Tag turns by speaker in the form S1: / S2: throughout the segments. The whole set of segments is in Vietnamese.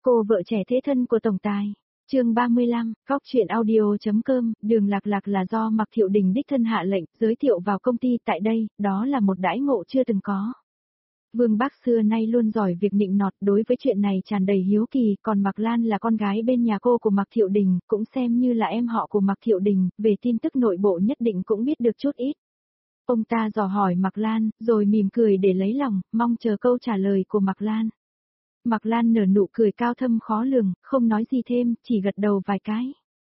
S1: Cô vợ trẻ thế thân của tổng tài. Chương 35, Góc truyện audio.com, Đường Lạc Lạc là do Mạc Thiệu Đình đích thân hạ lệnh, giới thiệu vào công ty tại đây, đó là một đãi ngộ chưa từng có. Vương Bác xưa nay luôn giỏi việc nịnh nọt, đối với chuyện này tràn đầy hiếu kỳ, còn Mạc Lan là con gái bên nhà cô của Mạc Thiệu Đình, cũng xem như là em họ của Mạc Thiệu Đình, về tin tức nội bộ nhất định cũng biết được chút ít. Ông ta dò hỏi Mạc Lan, rồi mỉm cười để lấy lòng, mong chờ câu trả lời của Mạc Lan. Mạc Lan nở nụ cười cao thâm khó lường, không nói gì thêm, chỉ gật đầu vài cái.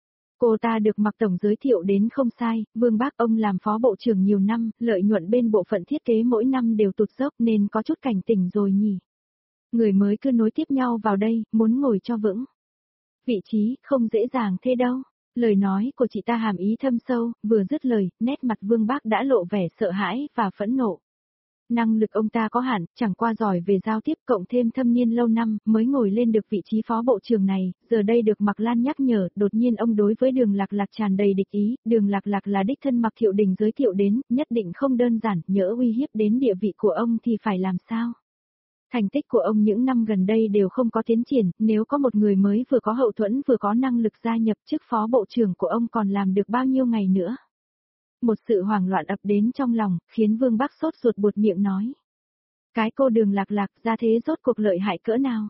S1: Cô ta được Mạc Tổng giới thiệu đến không sai, Vương Bác ông làm phó bộ trưởng nhiều năm, lợi nhuận bên bộ phận thiết kế mỗi năm đều tụt dốc nên có chút cảnh tỉnh rồi nhỉ. Người mới cứ nối tiếp nhau vào đây, muốn ngồi cho vững. Vị trí không dễ dàng thế đâu. Lời nói của chị ta hàm ý thâm sâu, vừa dứt lời, nét mặt Vương Bác đã lộ vẻ sợ hãi và phẫn nộ. Năng lực ông ta có hạn, chẳng qua giỏi về giao tiếp cộng thêm thâm niên lâu năm mới ngồi lên được vị trí phó bộ trưởng này, giờ đây được Mạc Lan nhắc nhở, đột nhiên ông đối với Đường Lạc Lạc tràn đầy địch ý, Đường Lạc Lạc là đích thân Mạc Thiệu Đình giới thiệu đến, nhất định không đơn giản, nhỡ uy hiếp đến địa vị của ông thì phải làm sao? Thành tích của ông những năm gần đây đều không có tiến triển, nếu có một người mới vừa có hậu thuẫn vừa có năng lực gia nhập chức phó bộ trưởng của ông còn làm được bao nhiêu ngày nữa? Một sự hoảng loạn ập đến trong lòng, khiến Vương Bác sốt ruột buột miệng nói. Cái cô Đường Lạc Lạc ra thế rốt cuộc lợi hại cỡ nào?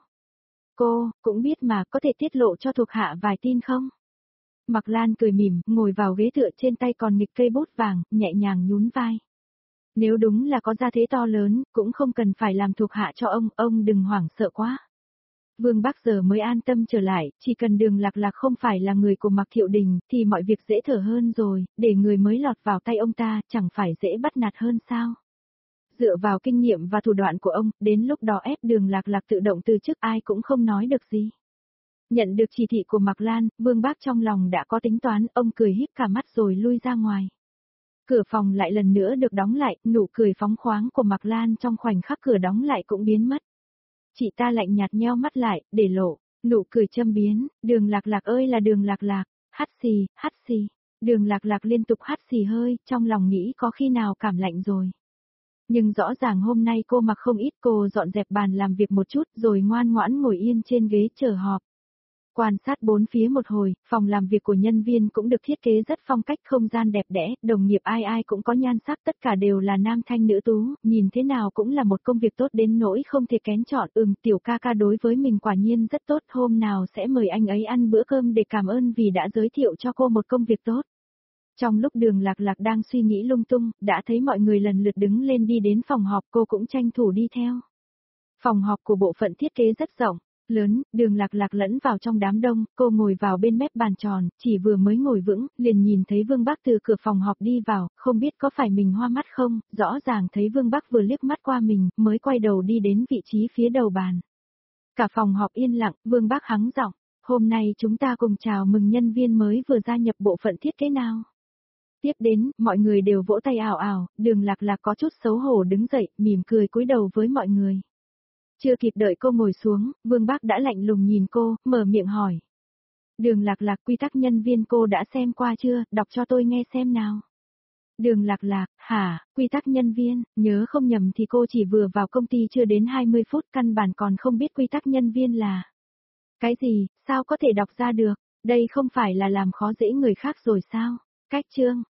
S1: Cô, cũng biết mà, có thể tiết lộ cho thuộc hạ vài tin không? Mạc Lan cười mỉm, ngồi vào ghế tựa trên tay còn nghịch cây bút vàng, nhẹ nhàng nhún vai. Nếu đúng là có gia thế to lớn, cũng không cần phải làm thuộc hạ cho ông đừng hoảng sợ quá. Vương Bác giờ mới an tâm trở lại, chỉ cần Đường Lạc Lạc không phải là người của Mạc Thiệu Đình, thì mọi việc dễ thở hơn rồi, để người mới lọt vào tay ông ta, chẳng phải dễ bắt nạt hơn sao? Dựa vào kinh nghiệm và thủ đoạn của ông, đến lúc đó ép Đường Lạc Lạc tự động từ chức ai cũng không nói được gì. Nhận được chỉ thị của Mạc Lan, Vương Bác trong lòng đã có tính toán, ông cười híp cả mắt rồi lui ra ngoài. Cửa phòng lại lần nữa được đóng lại, nụ cười phóng khoáng của Mạc Lan trong khoảnh khắc cửa đóng lại cũng biến mất. Chị ta lạnh nhạt nheo mắt lại, để lộ, nụ cười châm biếm, Đường Lạc Lạc ơi là Đường Lạc Lạc, hắt xì, Đường Lạc Lạc liên tục hắt xì hơi, trong lòng nghĩ có khi nào cảm lạnh rồi. Nhưng rõ ràng hôm nay cô mặc không ít, cô dọn dẹp bàn làm việc một chút rồi ngoan ngoãn ngồi yên trên ghế chờ họp. Quan sát bốn phía một hồi, phòng làm việc của nhân viên cũng được thiết kế rất phong cách không gian đẹp đẽ, đồng nghiệp ai ai cũng có nhan sắc, tất cả đều là nam thanh nữ tú, nhìn thế nào cũng là một công việc tốt đến nỗi không thể kén chọn. Tiểu ca ca đối với mình quả nhiên rất tốt, hôm nào sẽ mời anh ấy ăn bữa cơm để cảm ơn vì đã giới thiệu cho cô một công việc tốt. Trong lúc Đường Lạc Lạc đang suy nghĩ lung tung, đã thấy mọi người lần lượt đứng lên đi đến phòng họp, cô cũng tranh thủ đi theo. Phòng họp của bộ phận thiết kế rất rộng, lớn, Đường Lạc Lạc lẫn vào trong đám đông, cô ngồi vào bên mép bàn tròn, chỉ vừa mới ngồi vững, liền nhìn thấy Vương Bác từ cửa phòng họp đi vào, không biết có phải mình hoa mắt không, rõ ràng thấy Vương Bác vừa liếc mắt qua mình, mới quay đầu đi đến vị trí phía đầu bàn. Cả phòng họp yên lặng, Vương Bác hắng giọng, hôm nay chúng ta cùng chào mừng nhân viên mới vừa gia nhập bộ phận thiết kế nào. Tiếp đến, mọi người đều vỗ tay ào ào, Đường Lạc Lạc có chút xấu hổ đứng dậy, mỉm cười cúi đầu với mọi người. Chưa kịp đợi cô ngồi xuống, Vương Bác đã lạnh lùng nhìn cô, mở miệng hỏi. Đường Lạc Lạc, quy tắc nhân viên cô đã xem qua chưa, đọc cho tôi nghe xem nào. Đường Lạc Lạc, hả, quy tắc nhân viên, nhớ không nhầm thì cô chỉ vừa vào công ty chưa đến 20 phút, căn bản còn không biết quy tắc nhân viên là. Cái gì, sao có thể đọc ra được, đây không phải là làm khó dễ người khác rồi sao? Cách chương.